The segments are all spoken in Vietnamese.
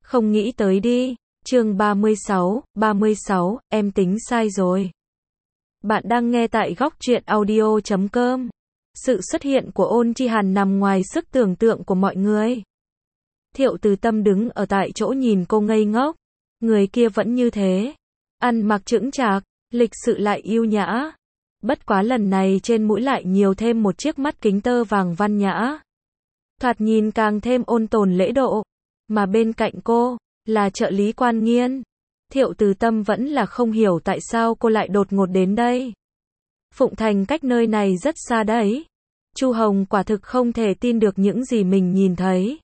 Không nghĩ tới đi. Chương 36, em tính sai rồi. Bạn đang nghe tại góc truyện audio.com. Sự xuất hiện của Ôn Chi Hàn nằm ngoài sức tưởng tượng của mọi người. Thiệu Từ Tâm đứng ở tại chỗ nhìn cô ngây ngốc. Người kia vẫn như thế. Ăn mặc chững chạc, lịch sự lại yêu nhã. Bất quá lần này trên mũi lại nhiều thêm một chiếc mắt kính tơ vàng văn nhã. Thoạt nhìn càng thêm ôn tồn lễ độ. Mà bên cạnh cô là trợ lý Quan Nghiên. Thiệu Từ Tâm vẫn là không hiểu tại sao cô lại đột ngột đến đây. Phụng Thành cách nơi này rất xa đấy. Chu Hồng quả thực không thể tin được những gì mình nhìn thấy.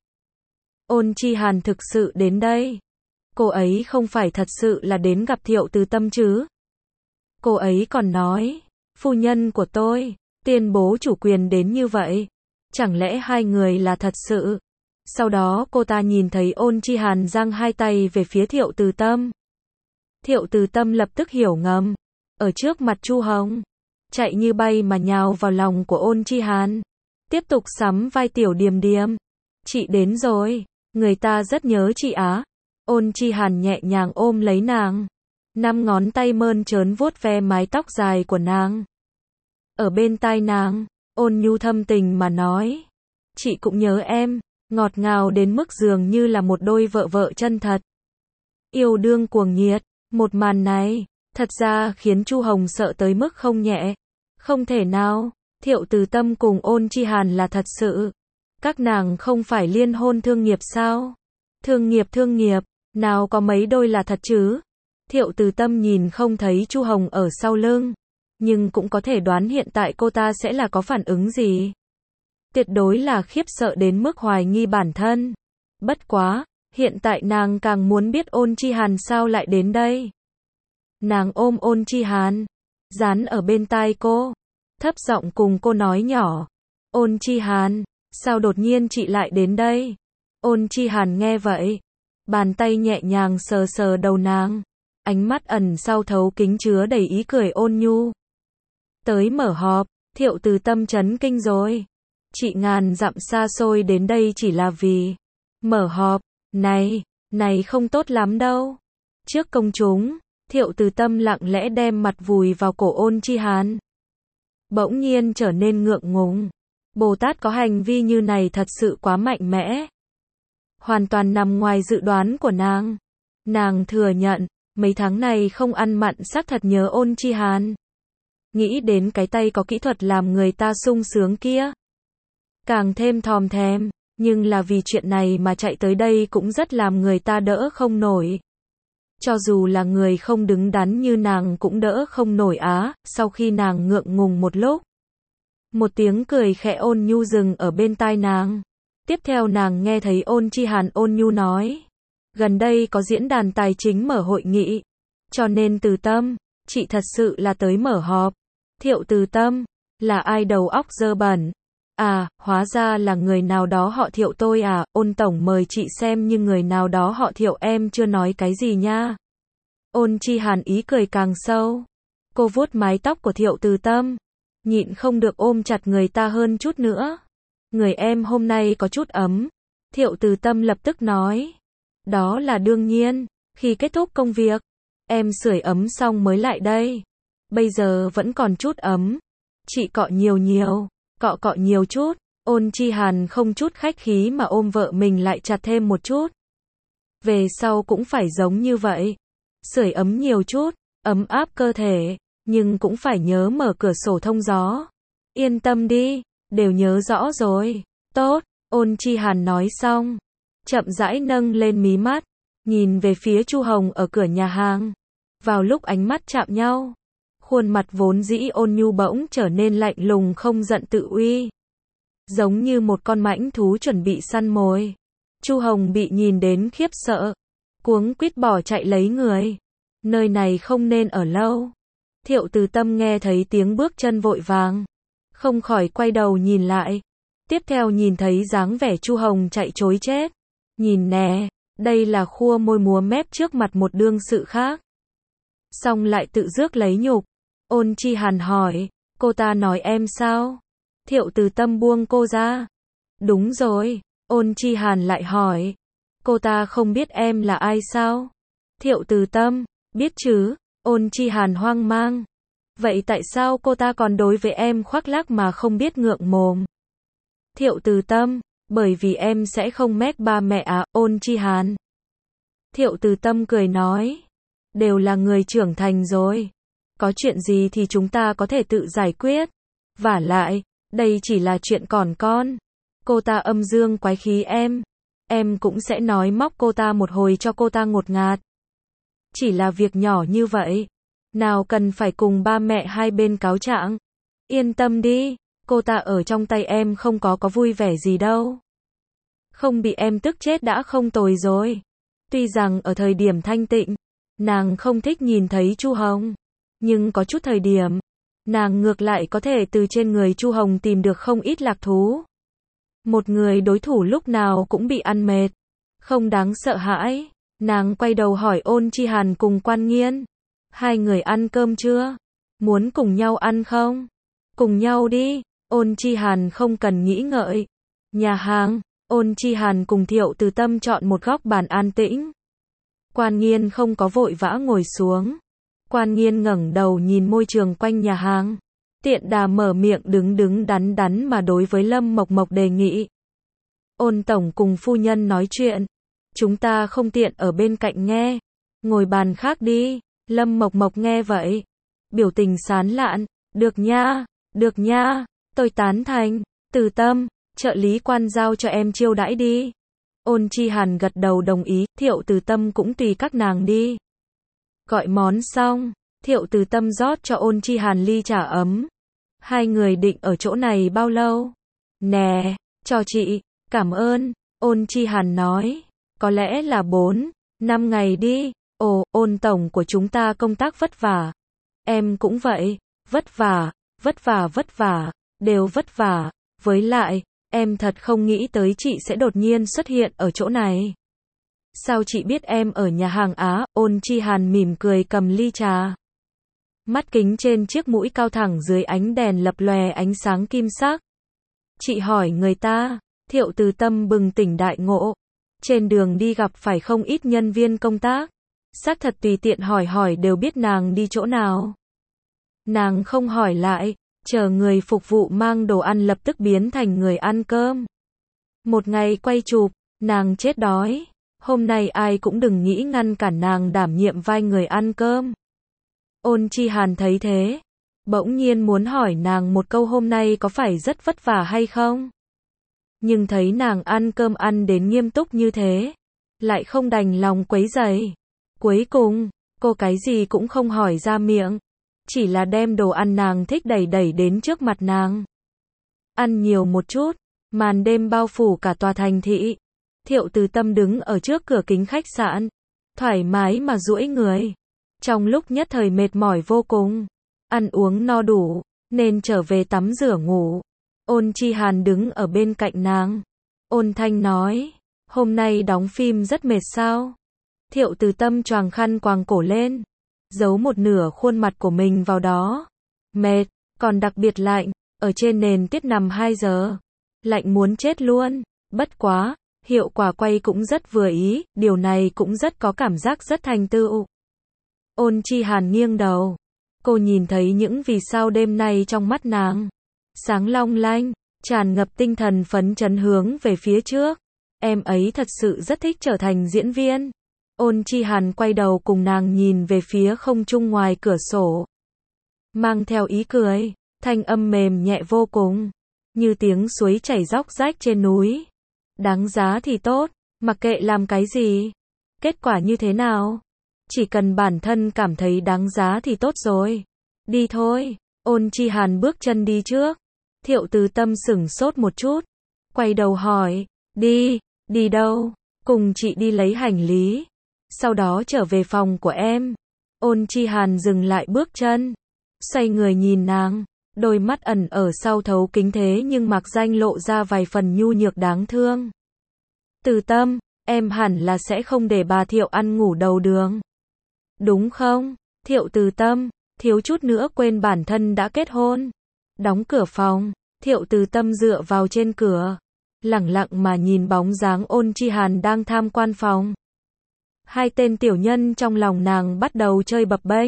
Ôn Chi Hàn thực sự đến đây. Cô ấy không phải thật sự là đến gặp Thiệu Từ Tâm chứ. Cô ấy còn nói, phu nhân của tôi, tuyên bố chủ quyền đến như vậy. Chẳng lẽ hai người là thật sự? Sau đó cô ta nhìn thấy Ôn Chi Hàn giang hai tay về phía Thiệu Từ Tâm. Thiệu Từ Tâm lập tức hiểu ngầm. Ở trước mặt Chu Hồng, chạy như bay mà nhào vào lòng của Ôn Chi Hàn. Tiếp tục sắm vai tiểu điềm điềm. Chị đến rồi, người ta rất nhớ chị á. Ôn Chi Hàn nhẹ nhàng ôm lấy nàng. 5 ngón tay mơn trớn vuốt ve mái tóc dài của nàng. Ở bên tai nàng, ôn nhu thâm tình mà nói. Chị cũng nhớ em, ngọt ngào đến mức dường như là một đôi vợ vợ chân thật. Yêu đương cuồng nhiệt, một màn này, thật ra khiến Chu Hồng sợ tới mức không nhẹ. Không thể nào, Thiệu Từ Tâm cùng Ôn Chi Hàn là thật sự. Các nàng không phải liên hôn thương nghiệp sao? Thương nghiệp, nào có mấy đôi là thật chứ? Thiệu Từ Tâm nhìn không thấy Chu Hồng ở sau lưng, nhưng cũng có thể đoán hiện tại cô ta sẽ là có phản ứng gì. Tuyệt đối là khiếp sợ đến mức hoài nghi bản thân. Bất quá, hiện tại nàng càng muốn biết Ôn Chi Hàn sao lại đến đây. Nàng ôm Ôn Chi Hàn, dán ở bên tai cô, thấp giọng cùng cô nói nhỏ. Ôn Chi Hàn, sao đột nhiên chị lại đến đây? Ôn Chi Hàn nghe vậy, bàn tay nhẹ nhàng sờ sờ đầu nàng. Ánh mắt ẩn sau thấu kính chứa đầy ý cười ôn nhu. Tới mở họp, Thiệu Từ Tâm chấn kinh rồi. Chị ngàn dặm xa xôi đến đây chỉ là vì mở họp, này không tốt lắm đâu. Trước công chúng, Thiệu Từ Tâm lặng lẽ đem mặt vùi vào cổ Ôn Chi Hàn. Bỗng nhiên trở nên ngượng ngùng. Bồ Tát có hành vi như này thật sự quá mạnh mẽ. Hoàn toàn nằm ngoài dự đoán của nàng. Nàng thừa nhận, mấy tháng này không ăn mặn xác thật nhớ Ôn Chi Hàn. Nghĩ đến cái tay có kỹ thuật làm người ta sung sướng kia. Càng thêm thòm thèm, nhưng là vì chuyện này mà chạy tới đây cũng rất làm người ta đỡ không nổi. Cho dù là người không đứng đắn như nàng cũng đỡ không nổi á. Sau khi nàng ngượng ngùng một lúc, một tiếng cười khẽ ôn nhu dừng ở bên tai nàng. Tiếp theo nàng nghe thấy Ôn Chi Hàn ôn nhu nói. Gần đây có diễn đàn tài chính mở hội nghị. Cho nên Từ Tâm, chị thật sự là tới mở họp. Thiệu Từ Tâm, là ai đầu óc dơ bẩn? À, hóa ra là người nào đó họ Thiệu tôi à. Ôn tổng mời chị xem nhưng người nào đó họ Thiệu em chưa nói cái gì nha. Ôn Chi Hàn ý cười càng sâu. Cô vuốt mái tóc của Thiệu Từ Tâm, nhịn không được ôm chặt người ta hơn chút nữa. Người em hôm nay có chút ấm. Thiệu Từ Tâm lập tức nói. Đó là đương nhiên, khi kết thúc công việc, em sưởi ấm xong mới lại đây. Bây giờ vẫn còn chút ấm. Chị cọ nhiều, cọ nhiều chút. Ôn Chi Hàn không chút khách khí mà ôm vợ mình lại chặt thêm một chút. Về sau cũng phải giống như vậy. Sưởi ấm nhiều chút, ấm áp cơ thể, nhưng cũng phải nhớ mở cửa sổ thông gió. Yên tâm đi, đều nhớ rõ rồi. Tốt, Ôn Chi Hàn nói xong, chậm rãi nâng lên mí mắt, nhìn về phía Chu Hồng ở cửa nhà hàng. Vào lúc ánh mắt chạm nhau, khuôn mặt vốn dĩ ôn nhu bỗng trở nên lạnh lùng không giận tự uy. Giống như một con mãnh thú chuẩn bị săn mồi. Chu Hồng bị nhìn đến khiếp sợ, cuống quýt bỏ chạy lấy người. Nơi này không nên ở lâu. Thiệu Từ Tâm nghe thấy tiếng bước chân vội vàng, không khỏi quay đầu nhìn lại. Tiếp theo nhìn thấy dáng vẻ Chu Hồng chạy trối chết. Nhìn nè, đây là khua môi múa mép trước mặt một đương sự khác. Xong lại tự rước lấy nhục. Ôn Chi Hàn hỏi, cô ta nói em sao? Thiệu Từ Tâm buông cô ra. Đúng rồi, Ôn Chi Hàn lại hỏi. Cô ta không biết em là ai sao? Thiệu Từ Tâm, biết chứ, Ôn Chi Hàn hoang mang. Vậy tại sao cô ta còn đối với em khoác lác mà không biết ngượng mồm? Thiệu Từ Tâm, bởi vì em sẽ không mách ba mẹ à, Ôn Chi Hàn. Thiệu Từ Tâm cười nói, đều là người trưởng thành rồi. Có chuyện gì thì chúng ta có thể tự giải quyết. Vả lại, đây chỉ là chuyện còn con. Cô ta âm dương quái khí em cũng sẽ nói móc cô ta một hồi cho cô ta ngột ngạt. Chỉ là việc nhỏ như vậy, nào cần phải cùng ba mẹ hai bên cáo trạng. Yên tâm đi, cô ta ở trong tay em không có vui vẻ gì đâu. Không bị em tức chết đã không tồi rồi. Tuy rằng ở thời điểm thanh tịnh, nàng không thích nhìn thấy Chu Hồng, nhưng có chút thời điểm, nàng ngược lại có thể từ trên người Chu Hồng tìm được không ít lạc thú. Một người đối thủ lúc nào cũng bị ăn mệt, không đáng sợ hãi. Nàng quay đầu hỏi Ôn Chi Hàn cùng Quan Nghiên, hai người ăn cơm chưa? Muốn cùng nhau ăn không? Cùng nhau đi. Ôn Chi Hàn không cần nghĩ ngợi. Nhà hàng. Ôn Chi Hàn cùng Thiệu Từ Tâm chọn một góc bàn an tĩnh. Quan Nghiên không có vội vã ngồi xuống. Quan Nghiên ngẩng đầu nhìn môi trường quanh nhà hàng. Tiện đà mở miệng đứng đắn đắn mà đối với Lâm Mộc Mộc đề nghị. Ôn tổng cùng phu nhân nói chuyện. Chúng ta không tiện ở bên cạnh nghe. Ngồi bàn khác đi. Lâm Mộc Mộc nghe vậy. Biểu tình sán lạn. Được nha. Tôi tán thành. Từ Tâm, trợ lý Quan giao cho em chiêu đãi đi. Ôn Chi Hàn gật đầu đồng ý. Thiệu Từ Tâm cũng tùy các nàng đi. Gọi món xong, Thiệu Từ Tâm rót cho Ôn Chi Hàn ly trà ấm. Hai người định ở chỗ này bao lâu? Nè, cho chị, cảm ơn. Ôn Chi Hàn nói, có lẽ là 4-5 ngày đi. Ồ, Ôn tổng của chúng ta công tác vất vả. Em cũng vậy, vất vả, đều vất vả. Với lại, em thật không nghĩ tới chị sẽ đột nhiên xuất hiện ở chỗ này. Sao chị biết em ở nhà hàng Á? Ôn Chi Hàn mỉm cười cầm ly trà. Mắt kính trên chiếc mũi cao thẳng dưới ánh đèn lập lòe ánh sáng kim sắc. Chị hỏi người ta. Thiệu Từ Tâm bừng tỉnh đại ngộ. Trên đường đi gặp phải không ít nhân viên công tác. Xác thật tùy tiện hỏi đều biết nàng đi chỗ nào. Nàng không hỏi lại, chờ người phục vụ mang đồ ăn lập tức biến thành người ăn cơm. Một ngày quay chụp, nàng chết đói. Hôm nay ai cũng đừng nghĩ ngăn cản nàng đảm nhiệm vai người ăn cơm. Ôn Chi Hàn thấy thế, bỗng nhiên muốn hỏi nàng một câu hôm nay có phải rất vất vả hay không? Nhưng thấy nàng ăn cơm ăn đến nghiêm túc như thế, lại không đành lòng quấy rầy. Cuối cùng, cô cái gì cũng không hỏi ra miệng, chỉ là đem đồ ăn nàng thích đẩy đến trước mặt nàng. Ăn nhiều một chút, màn đêm bao phủ cả tòa thành thị. Thiệu Từ Tâm đứng ở trước cửa kính khách sạn, thoải mái mà duỗi người. Trong lúc nhất thời mệt mỏi vô cùng, ăn uống no đủ, nên trở về tắm rửa ngủ. Ôn Chi Hàn đứng ở bên cạnh nàng. Ôn thanh nói, hôm nay đóng phim rất mệt sao? Thiệu Từ Tâm choàng khăn quàng cổ lên, giấu một nửa khuôn mặt của mình vào đó. Mệt, còn đặc biệt lạnh, ở trên nền tuyết nằm 2 giờ. Lạnh muốn chết luôn, bất quá, hiệu quả quay cũng rất vừa ý, điều này cũng rất có cảm giác rất thành tựu. Ôn Chi Hàn nghiêng đầu. Cô nhìn thấy những vì sao đêm nay trong mắt nàng. Sáng long lanh, tràn ngập tinh thần phấn chấn hướng về phía trước. Em ấy thật sự rất thích trở thành diễn viên. Ôn Chi Hàn quay đầu cùng nàng nhìn về phía không trung ngoài cửa sổ. Mang theo ý cười, thanh âm mềm nhẹ vô cùng. Như tiếng suối chảy róc rách trên núi. Đáng giá thì tốt, mặc kệ làm cái gì. Kết quả như thế nào? Chỉ cần bản thân cảm thấy đáng giá thì tốt rồi. Đi thôi. Ôn Chi Hàn bước chân đi trước. Thiệu Từ Tâm sửng sốt một chút. Quay đầu hỏi. Đi đâu? Cùng chị đi lấy hành lý. Sau đó trở về phòng của em. Ôn Chi Hàn dừng lại bước chân. Xoay người nhìn nàng. Đôi mắt ẩn ở sau thấu kính thế nhưng mặc danh lộ ra vài phần nhu nhược đáng thương. Từ Tâm, em hẳn là sẽ không để bà Thiệu ăn ngủ đầu đường. Đúng không? Thiệu Từ Tâm, thiếu chút nữa quên bản thân đã kết hôn. Đóng cửa phòng, Thiệu Từ Tâm dựa vào trên cửa. lẳng lặng mà nhìn bóng dáng Ôn Chi Hàn đang tham quan phòng. Hai tên tiểu nhân trong lòng nàng bắt đầu chơi bập bênh.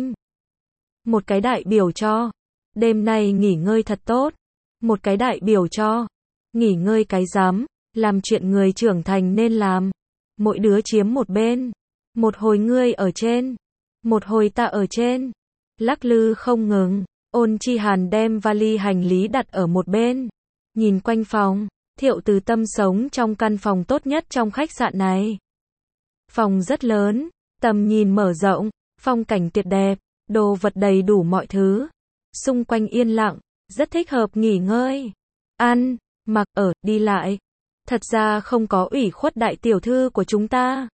Một cái đại biểu cho đêm nay nghỉ ngơi thật tốt. Một cái đại biểu cho nghỉ ngơi cái rắm, làm chuyện người trưởng thành nên làm. Mỗi đứa chiếm một bên. Một hồi ngươi ở trên, một hồi ta ở trên. Lắc lư không ngừng. Ôn Chi Hàn đem vali hành lý đặt ở một bên. Nhìn quanh phòng, Thiệu Từ Tâm sống trong căn phòng tốt nhất trong khách sạn này. Phòng rất lớn, tầm nhìn mở rộng, phong cảnh tuyệt đẹp, đồ vật đầy đủ mọi thứ. Xung quanh yên lặng, rất thích hợp nghỉ ngơi, ăn, mặc, ở, đi lại. Thật ra không có ủy khuất đại tiểu thư của chúng ta.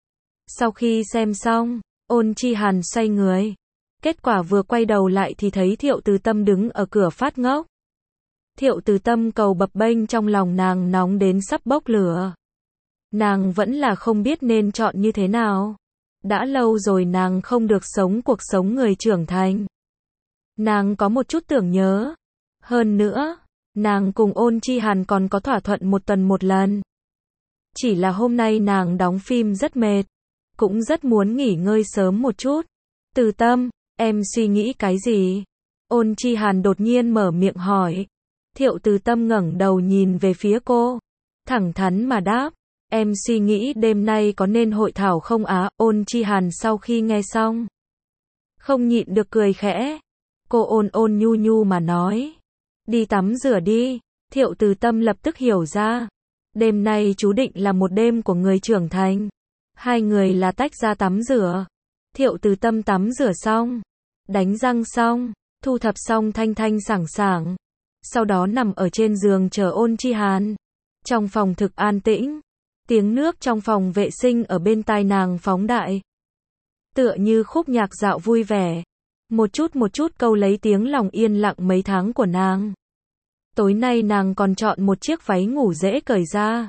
Sau khi xem xong, Ôn Chi Hàn xoay người. Kết quả vừa quay đầu lại thì thấy Thiệu Từ Tâm đứng ở cửa phát ngốc. Thiệu Từ Tâm cầu bập bênh trong lòng nàng nóng đến sắp bốc lửa. Nàng vẫn là không biết nên chọn như thế nào. Đã lâu rồi nàng không được sống cuộc sống người trưởng thành. Nàng có một chút tưởng nhớ. Hơn nữa, nàng cùng Ôn Chi Hàn còn có thỏa thuận một tuần một lần. Chỉ là hôm nay nàng đóng phim rất mệt. Cũng rất muốn nghỉ ngơi sớm một chút. Từ Tâm, em suy nghĩ cái gì? Ôn Chi Hàn đột nhiên mở miệng hỏi. Thiệu Từ Tâm ngẩng đầu nhìn về phía cô. Thẳng thắn mà đáp. Em suy nghĩ đêm nay có nên hội thảo không á? Ôn Chi Hàn sau khi nghe xong, không nhịn được cười khẽ. Cô ôn ôn nhu nhu mà nói. Đi tắm rửa đi. Thiệu Từ Tâm lập tức hiểu ra. Đêm nay chú định là một đêm của người trưởng thành. Hai người là tách ra tắm rửa. Thiệu Từ Tâm tắm rửa xong, đánh răng xong, thu thập xong thanh thanh sảng sảng. Sau đó nằm ở trên giường chờ Ôn Chi Hàn. Trong phòng thực an tĩnh. Tiếng nước trong phòng vệ sinh ở bên tai nàng phóng đại. Tựa như khúc nhạc dạo vui vẻ. Một chút câu lấy tiếng lòng yên lặng mấy tháng của nàng. Tối nay nàng còn chọn một chiếc váy ngủ dễ cởi ra.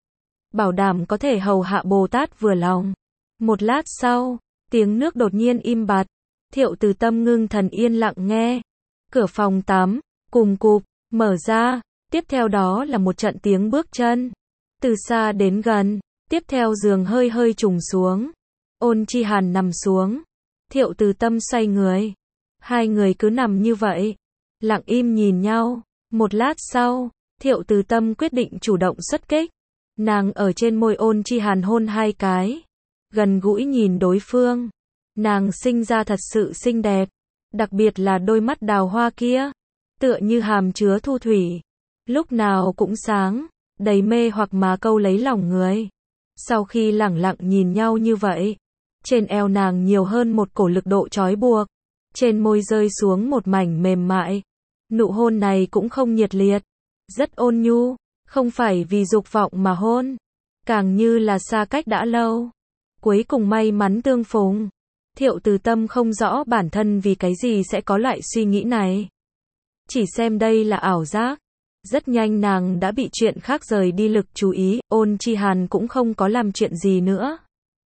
Bảo đảm có thể hầu hạ Bồ Tát vừa lòng. Một lát sau, tiếng nước đột nhiên im bặt. Thiệu Từ Tâm ngưng thần yên lặng nghe. Cửa phòng tắm, cùm cụp, mở ra. Tiếp theo đó là một trận tiếng bước chân. Từ xa đến gần. Tiếp theo giường hơi hơi trùng xuống. Ôn Chi Hàn nằm xuống. Thiệu Từ Tâm xoay người. Hai người cứ nằm như vậy. Lặng im nhìn nhau. Một lát sau, Thiệu Từ Tâm quyết định chủ động xuất kích. Nàng ở trên môi Ôn Chi Hàn hôn hai cái. Gần gũi nhìn đối phương. Nàng sinh ra thật sự xinh đẹp. Đặc biệt là đôi mắt đào hoa kia. Tựa như hàm chứa thu thủy. Lúc nào cũng sáng. Đầy mê hoặc mà câu lấy lòng người. Sau khi lẳng lặng nhìn nhau như vậy. Trên eo nàng nhiều hơn một cổ lực độ trói buộc. Trên môi rơi xuống một mảnh mềm mại. Nụ hôn này cũng không nhiệt liệt. Rất ôn nhu. Không phải vì dục vọng mà hôn. Càng như là xa cách đã lâu. Cuối cùng may mắn tương phùng. Thiệu Từ Tâm không rõ bản thân vì cái gì sẽ có loại suy nghĩ này. Chỉ xem đây là ảo giác. Rất nhanh nàng đã bị chuyện khác rời đi lực chú ý. Ôn Chi Hàn cũng không có làm chuyện gì nữa.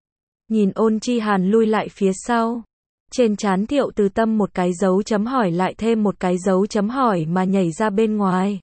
Nhìn Ôn Chi Hàn lui lại phía sau. Trên trán Thiệu Từ Tâm một cái dấu chấm hỏi lại thêm một cái dấu chấm hỏi mà nhảy ra bên ngoài.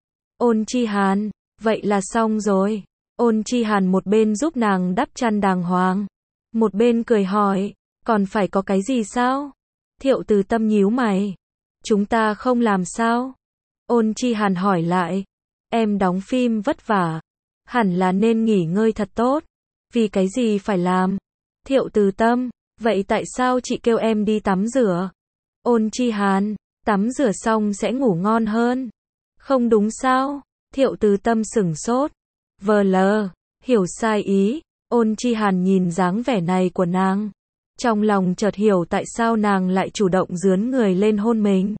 Ôn Chi Hàn, vậy là xong rồi. Ôn Chi Hàn một bên giúp nàng đắp chăn đàng hoàng. Một bên cười hỏi, còn phải có cái gì sao? Thiệu Từ Tâm nhíu mày. Chúng ta không làm sao? Ôn Chi Hàn hỏi lại. Em đóng phim vất vả. Hẳn là nên nghỉ ngơi thật tốt. Vì cái gì phải làm? Thiệu Từ Tâm, vậy tại sao chị kêu em đi tắm rửa? Ôn Chi Hàn, tắm rửa xong sẽ ngủ ngon hơn. Không đúng sao? Thiệu Từ Tâm sửng sốt. Vờ lờ, hiểu sai ý. Ôn Chi Hàn nhìn dáng vẻ này của nàng. Trong lòng chợt hiểu tại sao nàng lại chủ động dướn người lên hôn mình.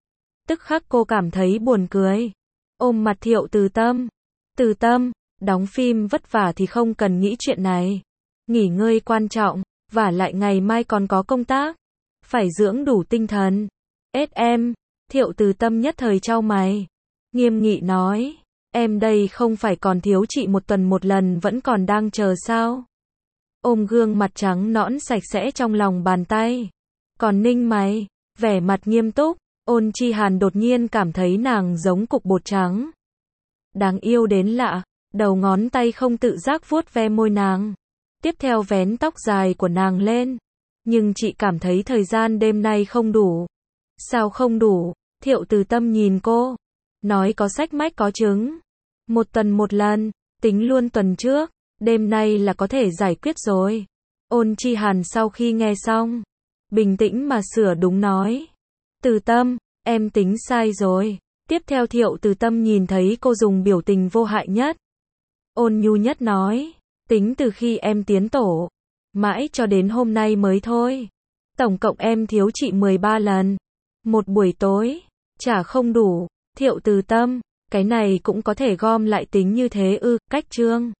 Tức khắc cô cảm thấy buồn cười. Ôm mặt Thiệu Từ Tâm. Từ Tâm, đóng phim vất vả thì không cần nghĩ chuyện này. Nghỉ ngơi quan trọng, vả lại ngày mai còn có công tác. Phải dưỡng đủ tinh thần. Em, Thiệu Từ Tâm nhất thời chau mày. Nghiêm nghị nói, em đây không phải còn thiếu chị một tuần một lần vẫn còn đang chờ sao? Ôm gương mặt trắng nõn sạch sẽ trong lòng bàn tay. Còn ninh mày, vẻ mặt nghiêm túc. Ôn Chi Hàn đột nhiên cảm thấy nàng giống cục bột trắng. Đáng yêu đến lạ, Đầu ngón tay không tự giác vuốt ve môi nàng. Tiếp theo vén tóc dài của nàng lên. Nhưng chị cảm thấy thời gian đêm nay không đủ. Sao không đủ? Thiệu Từ Tâm nhìn cô. Nói có sách mách có chứng. 1 tuần 1 lần, tính luôn tuần trước, đêm nay là có thể giải quyết rồi. Ôn Chi Hàn sau khi nghe xong, bình tĩnh mà sửa đúng nói. Từ Tâm, em tính sai rồi. Tiếp theo Thiệu Từ Tâm nhìn thấy cô dùng biểu tình vô hại nhất, ôn nhu nhất nói. Tính từ khi em tiến tổ, mãi cho đến hôm nay mới thôi. Tổng cộng em thiếu chị 13 lần. Một buổi tối, chả không đủ. Thiệu Từ Tâm, cái này cũng có thể gom lại tính như thế ư? Cách Trương